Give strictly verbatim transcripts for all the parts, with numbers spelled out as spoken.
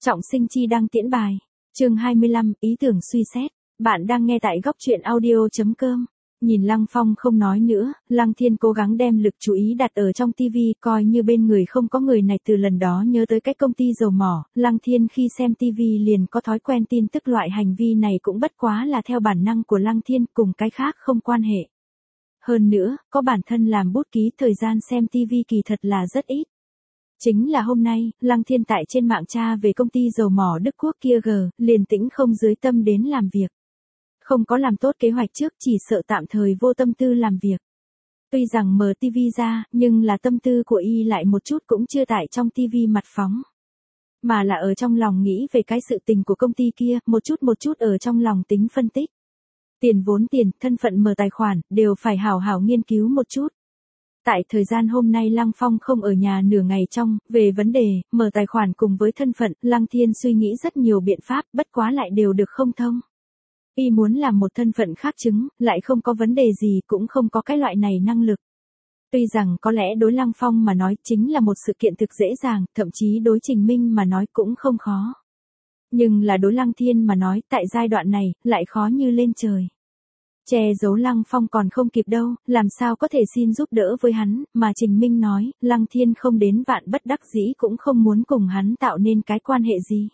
Trọng Sinh chi đăng tiễn bài. Chương hai mươi lăm, ý tưởng suy xét. Bạn đang nghe tại góc truyện audio.com. Nhìn Lăng Phong không nói nữa, Lăng Thiên cố gắng đem lực chú ý đặt ở trong tivi, coi như bên người không có người này. Từ lần đó nhớ tới cái công ty dầu mỏ, Lăng Thiên khi xem tivi liền có thói quen tin tức. Loại hành vi này cũng bất quá là theo bản năng của Lăng Thiên, cùng cái khác không quan hệ. Hơn nữa, có bản thân làm bút ký, thời gian xem tivi kỳ thật là rất ít. Chính là hôm nay, Lăng Thiên tại trên mạng tra về công ty dầu mỏ Đức Quốc kia g, liền tĩnh không dưới tâm đến làm việc. Không có làm tốt kế hoạch trước, chỉ sợ tạm thời vô tâm tư làm việc. Tuy rằng mở tivi ra, nhưng là tâm tư của y lại một chút cũng chưa tại trong tivi mặt phóng. Mà là ở trong lòng nghĩ về cái sự tình của công ty kia, một chút một chút ở trong lòng tính phân tích. Tiền vốn tiền, thân phận mở tài khoản, đều phải hảo hảo nghiên cứu một chút. Tại thời gian hôm nay Lăng Phong không ở nhà nửa ngày trong, về vấn đề, mở tài khoản cùng với thân phận, Lăng Thiên suy nghĩ rất nhiều biện pháp, bất quá lại đều được không thông. Y muốn làm một thân phận khác chứng, lại không có vấn đề gì, cũng không có cái loại này năng lực. Tuy rằng có lẽ đối Lăng Phong mà nói chính là một sự kiện thực dễ dàng, thậm chí đối Trình Minh mà nói cũng không khó. Nhưng là đối Lăng Thiên mà nói, tại giai đoạn này, lại khó như lên trời. Che giấu Lăng Phong còn không kịp đâu, làm sao có thể xin giúp đỡ với hắn, mà Trình Minh nói, Lăng Thiên không đến vạn bất đắc dĩ cũng không muốn cùng hắn tạo nên cái quan hệ gì.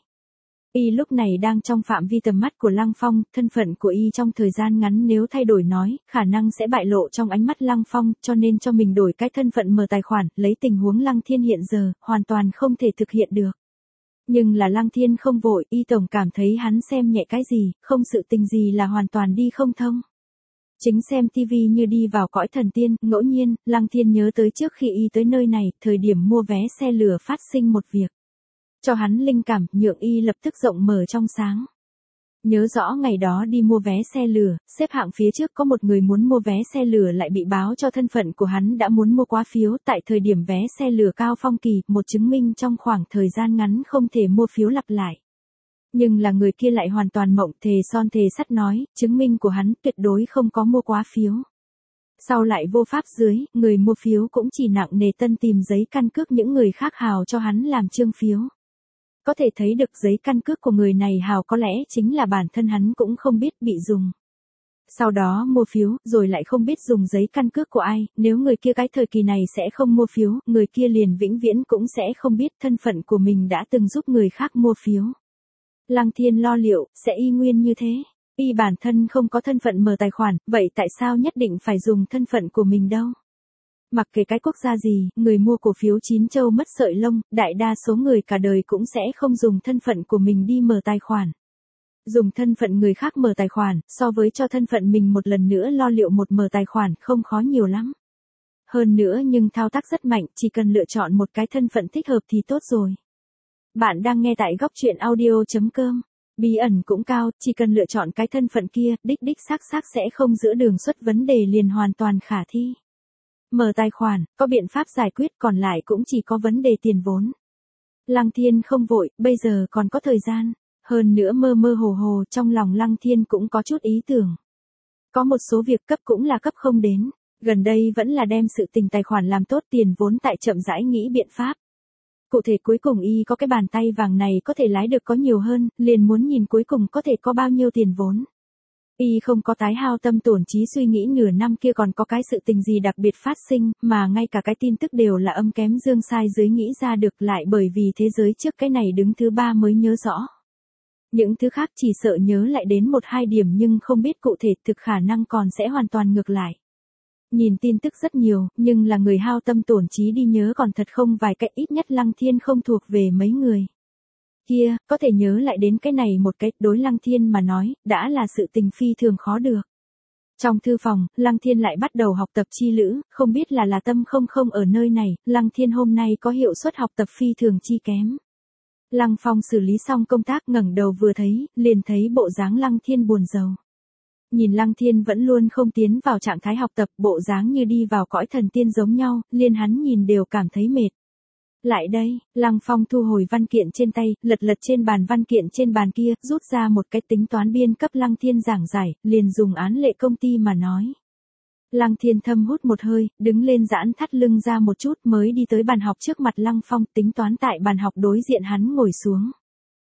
Y lúc này đang trong phạm vi tầm mắt của Lăng Phong, thân phận của Y trong thời gian ngắn nếu thay đổi nói, khả năng sẽ bại lộ trong ánh mắt Lăng Phong, cho nên cho mình đổi cái thân phận mở tài khoản, lấy tình huống Lăng Thiên hiện giờ, hoàn toàn không thể thực hiện được. Nhưng là Lăng Thiên không vội, Y tổng cảm thấy hắn xem nhẹ cái gì, không sự tình gì là hoàn toàn đi không thông. Chính xem tivi như đi vào cõi thần tiên, ngẫu nhiên, Lăng Thiên nhớ tới trước khi Y tới nơi này, thời điểm mua vé xe lửa phát sinh một việc. Cho hắn linh cảm, nhượng Y lập tức rộng mở trong sáng. Nhớ rõ ngày đó đi mua vé xe lửa, xếp hạng phía trước có một người muốn mua vé xe lửa lại bị báo cho thân phận của hắn đã muốn mua quá phiếu tại thời điểm vé xe lửa cao phong kỳ, một chứng minh trong khoảng thời gian ngắn không thể mua phiếu lặp lại. Nhưng là người kia lại hoàn toàn mộng, thề son thề sắt nói, chứng minh của hắn tuyệt đối không có mua quá phiếu. Sau lại vô pháp dưới, người mua phiếu cũng chỉ nặng nề tân tìm giấy căn cước những người khác hào cho hắn làm trương phiếu. Có thể thấy được giấy căn cước của người này hào có lẽ chính là bản thân hắn cũng không biết bị dùng. Sau đó mua phiếu, rồi lại không biết dùng giấy căn cước của ai, nếu người kia cái thời kỳ này sẽ không mua phiếu, người kia liền vĩnh viễn cũng sẽ không biết thân phận của mình đã từng giúp người khác mua phiếu. Lăng Thiên lo liệu, sẽ y nguyên như thế. Y bản thân không có thân phận mở tài khoản, vậy tại sao nhất định phải dùng thân phận của mình đâu? Mặc kệ cái quốc gia gì, người mua cổ phiếu chín châu mất sợi lông, đại đa số người cả đời cũng sẽ không dùng thân phận của mình đi mở tài khoản. Dùng thân phận người khác mở tài khoản, so với cho thân phận mình một lần nữa lo liệu một mở tài khoản không khó nhiều lắm. Hơn nữa nhưng thao tác rất mạnh, chỉ cần lựa chọn một cái thân phận thích hợp thì tốt rồi. Bạn đang nghe tại góc truyện audio.com. Bí ẩn cũng cao, chỉ cần lựa chọn cái thân phận kia, đích đích xác xác sẽ không giữa đường xuất vấn đề liền hoàn toàn khả thi. Mở tài khoản, có biện pháp giải quyết, còn lại cũng chỉ có vấn đề tiền vốn. Lăng Thiên không vội, bây giờ còn có thời gian. Hơn nữa mơ mơ hồ hồ, trong lòng Lăng Thiên cũng có chút ý tưởng. Có một số việc cấp cũng là cấp không đến. Gần đây vẫn là đem sự tình tài khoản làm tốt, tiền vốn tại chậm rãi nghĩ biện pháp. Cụ thể cuối cùng Y có cái bàn tay vàng này có thể lái được có nhiều hơn, liền muốn nhìn cuối cùng có thể có bao nhiêu tiền vốn. Y không có tái hao tâm tổn trí suy nghĩ nửa năm kia còn có cái sự tình gì đặc biệt phát sinh, mà ngay cả cái tin tức đều là âm kém dương sai dưới nghĩ ra được, lại bởi vì thế giới trước cái này đứng thứ ba mới nhớ rõ. Những thứ khác chỉ sợ nhớ lại đến một hai điểm nhưng không biết cụ thể, thực khả năng còn sẽ hoàn toàn ngược lại. Nhìn tin tức rất nhiều, nhưng là người hao tâm tổn trí đi nhớ còn thật không vài cái, ít nhất Lăng Thiên không thuộc về mấy người. Kia, có thể nhớ lại đến cái này một cái, đối Lăng Thiên mà nói, đã là sự tình phi thường khó được. Trong thư phòng, Lăng Thiên lại bắt đầu học tập chi lữ, không biết là là tâm không không ở nơi này, Lăng Thiên hôm nay có hiệu suất học tập phi thường chi kém. Lăng Phong xử lý xong công tác ngẩng đầu vừa thấy, liền thấy bộ dáng Lăng Thiên buồn rầu. Nhìn Lăng Thiên vẫn luôn không tiến vào trạng thái học tập, bộ dáng như đi vào cõi thần tiên giống nhau, liền hắn nhìn đều cảm thấy mệt. Lại đây, Lăng Phong thu hồi văn kiện trên tay, lật lật trên bàn văn kiện trên bàn kia, rút ra một cái tính toán biên cấp Lăng Thiên giảng giải, liền dùng án lệ công ty mà nói. Lăng Thiên thâm hút một hơi, đứng lên giãn thắt lưng ra một chút mới đi tới bàn học trước mặt Lăng Phong, tính toán tại bàn học đối diện hắn ngồi xuống.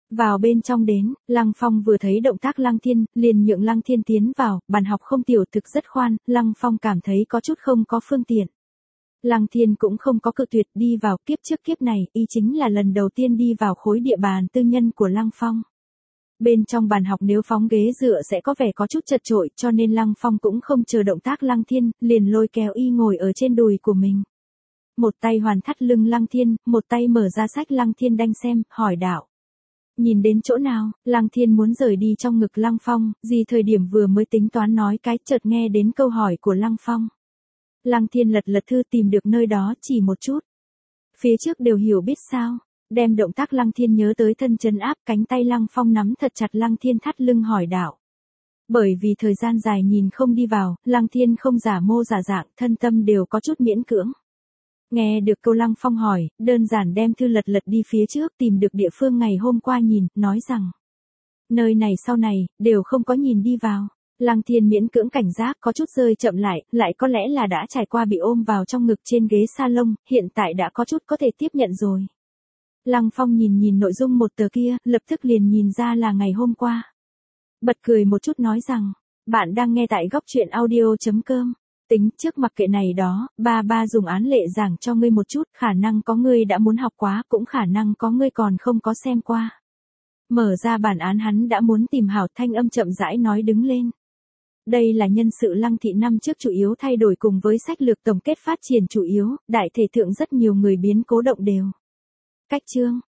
Vào bên trong đến, Lăng Phong vừa thấy động tác Lăng Thiên, liền nhượng Lăng Thiên tiến vào, bàn học không tiểu thực rất khoan, Lăng Phong cảm thấy có chút không có phương tiện. Lăng Thiên cũng không có cự tuyệt đi vào, kiếp trước kiếp này, y chính là lần đầu tiên đi vào khối địa bàn tư nhân của Lăng Phong. Bên trong bàn học nếu phóng ghế dựa sẽ có vẻ có chút chật chội, cho nên Lăng Phong cũng không chờ động tác Lăng Thiên, liền lôi kéo y ngồi ở trên đùi của mình. Một tay hoàn thắt lưng Lăng Thiên, một tay mở ra sách Lăng Thiên đanh xem, hỏi đạo. Nhìn đến chỗ nào, Lăng Thiên muốn rời đi trong ngực Lăng Phong, gì thời điểm vừa mới tính toán nói cái chợt nghe đến câu hỏi của Lăng Phong. Lăng Thiên lật lật thư tìm được nơi đó chỉ một chút. Phía trước đều hiểu biết sao, đem động tác Lăng Thiên nhớ tới thân chân áp, cánh tay Lăng Phong nắm thật chặt Lăng Thiên thắt lưng hỏi đạo. Bởi vì thời gian dài nhìn không đi vào, Lăng Thiên không giả mô giả dạng, thân tâm đều có chút miễn cưỡng. Nghe được câu Lăng Phong hỏi, đơn giản đem thư lật lật đi phía trước tìm được địa phương ngày hôm qua nhìn, nói rằng. Nơi này sau này, đều không có nhìn đi vào. Lăng Thiên miễn cưỡng cảnh giác có chút rơi chậm lại, lại có lẽ là đã trải qua bị ôm vào trong ngực trên ghế salon, hiện tại đã có chút có thể tiếp nhận rồi. Lăng Phong nhìn nhìn nội dung một tờ kia, lập tức liền nhìn ra là ngày hôm qua. Bật cười một chút nói rằng, bạn đang nghe tại góc truyện audio chấm com. Tính trước mặc kệ này đó, ba ba dùng án lệ giảng cho ngươi một chút, khả năng có ngươi đã muốn học quá, cũng khả năng có ngươi còn không có xem qua. Mở ra bản án hắn đã muốn tìm hảo, thanh âm chậm rãi nói đứng lên. Đây là nhân sự Lăng thị năm trước chủ yếu thay đổi cùng với sách lược tổng kết phát triển chủ yếu, đại thể thượng rất nhiều người biến cố động đều. Cách chương,